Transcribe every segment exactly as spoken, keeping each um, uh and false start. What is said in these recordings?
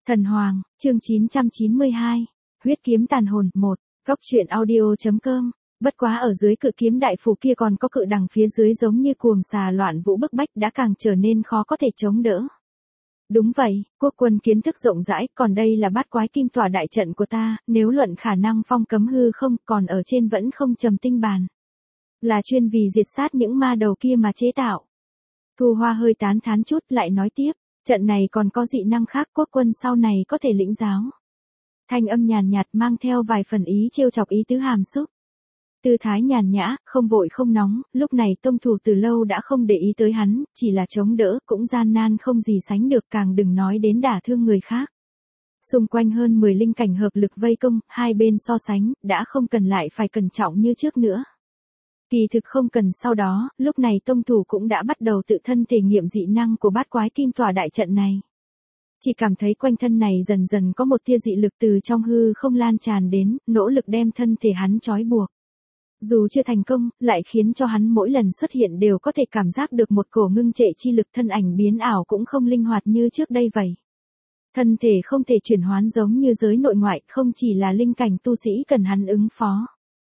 Thần Hoàng, chương chín trăm chín mươi hai, huyết kiếm tàn hồn, một, góc truyện audio.com, bất quá ở dưới cự kiếm đại phù kia còn có cự đằng phía dưới giống như cuồng xà loạn vũ bức bách đã càng trở nên khó có thể chống đỡ. Đúng vậy, quốc quân kiến thức rộng rãi, còn đây là bát quái kim tỏa đại trận của ta, nếu luận khả năng phong cấm hư không, còn ở trên vẫn không trầm tinh bàn. Là chuyên vì diệt sát những ma đầu kia mà chế tạo. Thu Hoa hơi tán thán chút lại nói tiếp. Trận này còn có dị năng khác, quốc quân sau này có thể lĩnh giáo. Thanh âm nhàn nhạt mang theo vài phần ý trêu chọc ý tứ hàm xúc. Tư thái nhàn nhã, không vội không nóng, lúc này tông thủ từ lâu đã không để ý tới hắn, chỉ là chống đỡ cũng gian nan không gì sánh được, càng đừng nói đến đả thương người khác. Xung quanh hơn mười linh cảnh hợp lực vây công, hai bên so sánh, đã không cần lại phải cẩn trọng như trước nữa. Kỳ thực không cần sau đó, lúc này tông thủ cũng đã bắt đầu tự thân thể nghiệm dị năng của bát quái kim tỏa đại trận này. Chỉ cảm thấy quanh thân này dần dần có một tia dị lực từ trong hư không lan tràn đến, nỗ lực đem thân thể hắn trói buộc. Dù chưa thành công, lại khiến cho hắn mỗi lần xuất hiện đều có thể cảm giác được một cổ ngưng trệ chi lực, thân ảnh biến ảo cũng không linh hoạt như trước đây vậy. Thân thể không thể chuyển hoán giống như giới nội ngoại, không chỉ là linh cảnh tu sĩ cần hắn ứng phó.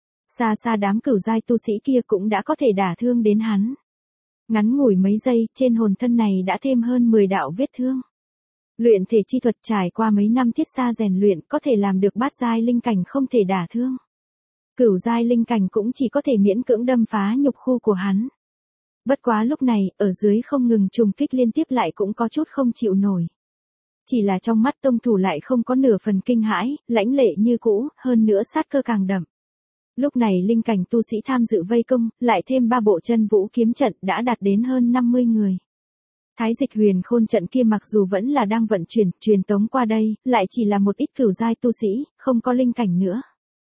Xa xa đám cửu giai tu sĩ kia cũng đã có thể đả thương đến hắn. Ngắn ngủi mấy giây, trên hồn thân này đã thêm hơn mười đạo vết thương. Luyện thể chi thuật trải qua mấy năm thiết xa rèn luyện có thể làm được bát giai linh cảnh không thể đả thương. Cửu giai linh cảnh cũng chỉ có thể miễn cưỡng đâm phá nhục khu của hắn. Bất quá lúc này, ở dưới không ngừng trùng kích liên tiếp lại cũng có chút không chịu nổi. Chỉ là trong mắt tông thủ lại không có nửa phần kinh hãi, lãnh lệ như cũ, hơn nữa sát cơ càng đậm. Lúc này linh cảnh tu sĩ tham dự vây công, lại thêm ba bộ chân vũ kiếm trận đã đạt đến hơn năm mươi người. Thái dịch huyền khôn trận kia mặc dù vẫn là đang vận chuyển, truyền tống qua đây, lại chỉ là một ít cửu giai tu sĩ, không có linh cảnh nữa.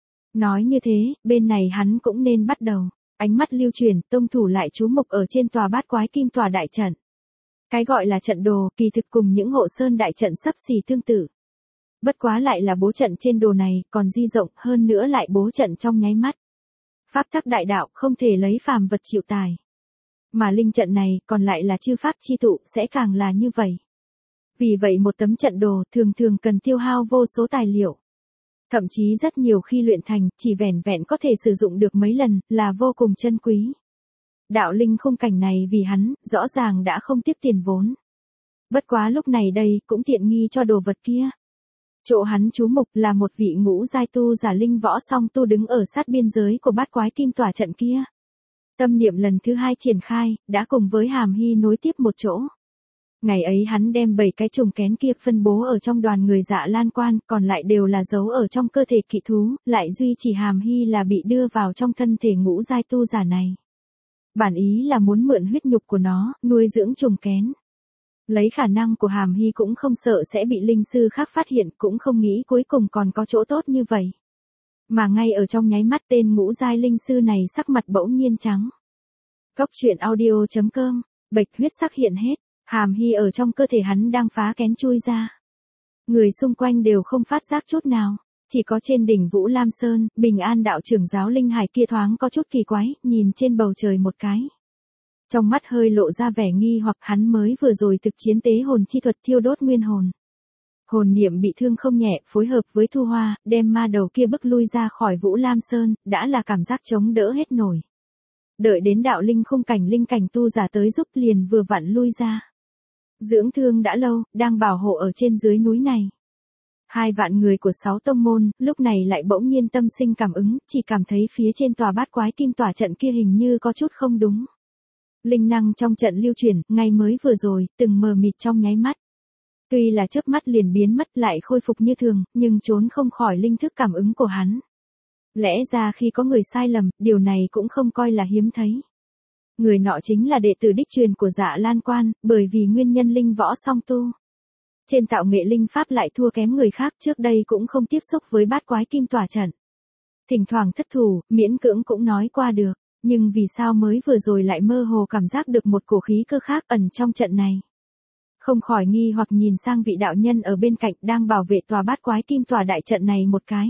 Nói như thế, bên này hắn cũng nên bắt đầu. Ánh mắt lưu chuyển, tông thủ lại chú mục ở trên tòa bát quái kim tòa đại trận. Cái gọi là trận đồ, kỳ thực cùng những hộ sơn đại trận sắp xỉ tương tự. Bất quá lại là bố trận trên đồ này, còn di rộng hơn nữa lại bố trận trong nháy mắt. Pháp tắc đại đạo không thể lấy phàm vật chịu tài. Mà linh trận này còn lại là chư pháp chi tụ sẽ càng là như vậy. Vì vậy một tấm trận đồ thường thường cần tiêu hao vô số tài liệu. Thậm chí rất nhiều khi luyện thành chỉ vẻn vẹn có thể sử dụng được mấy lần là vô cùng chân quý. Đạo linh khung cảnh này vì hắn rõ ràng đã không tiếc tiền vốn. Bất quá lúc này đây cũng tiện nghi cho đồ vật kia. Chỗ hắn chú mục là một vị ngũ giai tu giả linh võ song tu đứng ở sát biên giới của bát quái kim tỏa trận kia. Tâm niệm lần thứ hai triển khai, đã cùng với Hàm Hy nối tiếp một chỗ. Ngày ấy hắn đem bảy cái trùng kén kia phân bố ở trong đoàn người Dạ Lan Quan, còn lại đều là giấu ở trong cơ thể kỵ thú, lại duy chỉ Hàm Hy là bị đưa vào trong thân thể ngũ giai tu giả này. Bản ý là muốn mượn huyết nhục của nó, nuôi dưỡng trùng kén. Lấy khả năng của Hàm Hy cũng không sợ sẽ bị linh sư khác phát hiện, cũng không nghĩ cuối cùng còn có chỗ tốt như vậy. Mà ngay ở trong nháy mắt tên ngũ giai linh sư này sắc mặt bỗng nhiên trắng. Góc truyện audio.com, bạch huyết sắc hiện hết, Hàm Hy ở trong cơ thể hắn đang phá kén chui ra. Người xung quanh đều không phát giác chút nào, chỉ có trên đỉnh Vũ Lam Sơn, Bình An đạo trưởng giáo linh hải kia thoáng có chút kỳ quái, nhìn trên bầu trời một cái. Trong mắt hơi lộ ra vẻ nghi hoặc hắn mới vừa rồi thực chiến tế hồn chi thuật thiêu đốt nguyên hồn. Hồn niệm bị thương không nhẹ, phối hợp với Thu Hoa, đem ma đầu kia bức lui ra khỏi Vũ Lam Sơn, đã là cảm giác chống đỡ hết nổi. Đợi đến đạo linh khung cảnh linh cảnh tu giả tới giúp liền vừa vặn lui ra. Dưỡng thương đã lâu, đang bảo hộ ở trên dưới núi này. Hai vạn người của sáu tông môn, lúc này lại bỗng nhiên tâm sinh cảm ứng, chỉ cảm thấy phía trên tòa bát quái kim tỏa trận kia hình như có chút không đúng. Linh năng trong trận lưu chuyển, ngay mới vừa rồi, từng mờ mịt trong nháy mắt. Tuy là chớp mắt liền biến mất lại khôi phục như thường, nhưng trốn không khỏi linh thức cảm ứng của hắn. Lẽ ra khi có người sai lầm, điều này cũng không coi là hiếm thấy. Người nọ chính là đệ tử đích truyền của Dạ Lan Quan, bởi vì nguyên nhân linh võ song tu. Trên tạo nghệ linh pháp lại thua kém người khác, trước đây cũng không tiếp xúc với bát quái kim tỏa trận. Thỉnh thoảng thất thủ, miễn cưỡng cũng nói qua được, nhưng vì sao mới vừa rồi lại mơ hồ cảm giác được một cổ khí cơ khác ẩn trong trận này. Không khỏi nghi hoặc nhìn sang vị đạo nhân ở bên cạnh đang bảo vệ tòa bát quái kim tỏa đại trận này một cái.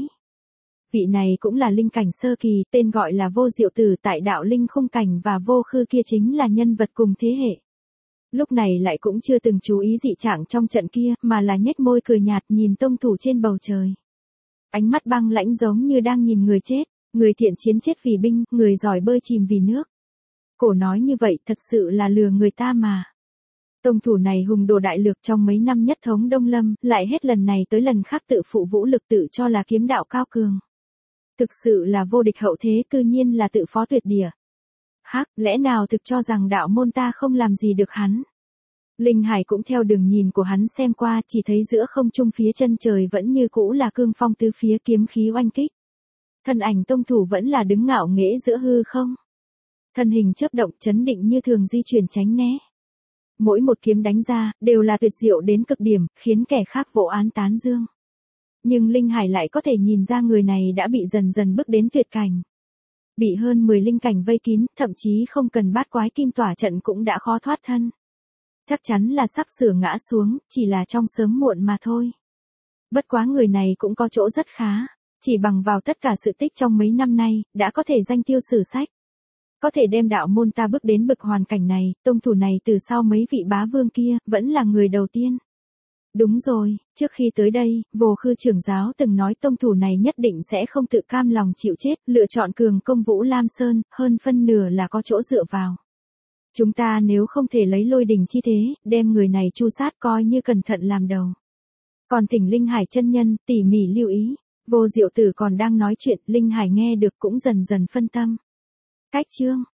Vị này cũng là linh cảnh sơ kỳ, tên gọi là Vô Diệu Tử, tại đạo linh khung cảnh và vô khư kia chính là nhân vật cùng thế hệ. Lúc này lại cũng chưa từng chú ý dị trạng trong trận kia, mà là nhếch môi cười nhạt nhìn tông thủ trên bầu trời. Ánh mắt băng lãnh giống như đang nhìn người chết, người thiện chiến chết vì binh, người giỏi bơi chìm vì nước. Cổ nói như vậy thật sự là lừa người ta mà. Tông thủ này hùng đồ đại lược trong mấy năm nhất thống Đông Lâm, lại hết lần này tới lần khác tự phụ vũ lực tự cho là kiếm đạo cao cường. Thực sự là vô địch hậu thế, cư nhiên là tự phó tuyệt địa. Hắc, lẽ nào thực cho rằng đạo môn ta không làm gì được hắn? Linh Hải cũng theo đường nhìn của hắn xem qua, chỉ thấy giữa không trung phía chân trời vẫn như cũ là cương phong tứ phía kiếm khí oanh kích. Thân ảnh tông thủ vẫn là đứng ngạo nghễ giữa hư không. Thân hình chớp động chấn định như thường di chuyển tránh né. Mỗi một kiếm đánh ra, đều là tuyệt diệu đến cực điểm, khiến kẻ khác vô án tán dương. Nhưng Linh Hải lại có thể nhìn ra người này đã bị dần dần bước đến tuyệt cảnh. Bị hơn mười linh cảnh vây kín, thậm chí không cần bát quái kim tỏa trận cũng đã khó thoát thân. Chắc chắn là sắp sửa ngã xuống, chỉ là trong sớm muộn mà thôi. Bất quá người này cũng có chỗ rất khá, chỉ bằng vào tất cả sự tích trong mấy năm nay, đã có thể danh tiêu sử sách. Có thể đem đạo môn ta bước đến bực hoàn cảnh này, tông thủ này từ sau mấy vị bá vương kia, vẫn là người đầu tiên. Đúng rồi, trước khi tới đây, Vô Khư trưởng giáo từng nói tông thủ này nhất định sẽ không tự cam lòng chịu chết, lựa chọn cường công Vũ Lam Sơn, hơn phân nửa là có chỗ dựa vào. Chúng ta nếu không thể lấy lôi đình chi thế, đem người này chu sát coi như cẩn thận làm đầu. Còn thỉnh Linh Hải chân nhân, tỉ mỉ lưu ý, Vô Diệu Tử còn đang nói chuyện, Linh Hải nghe được cũng dần dần phân tâm. Cách chương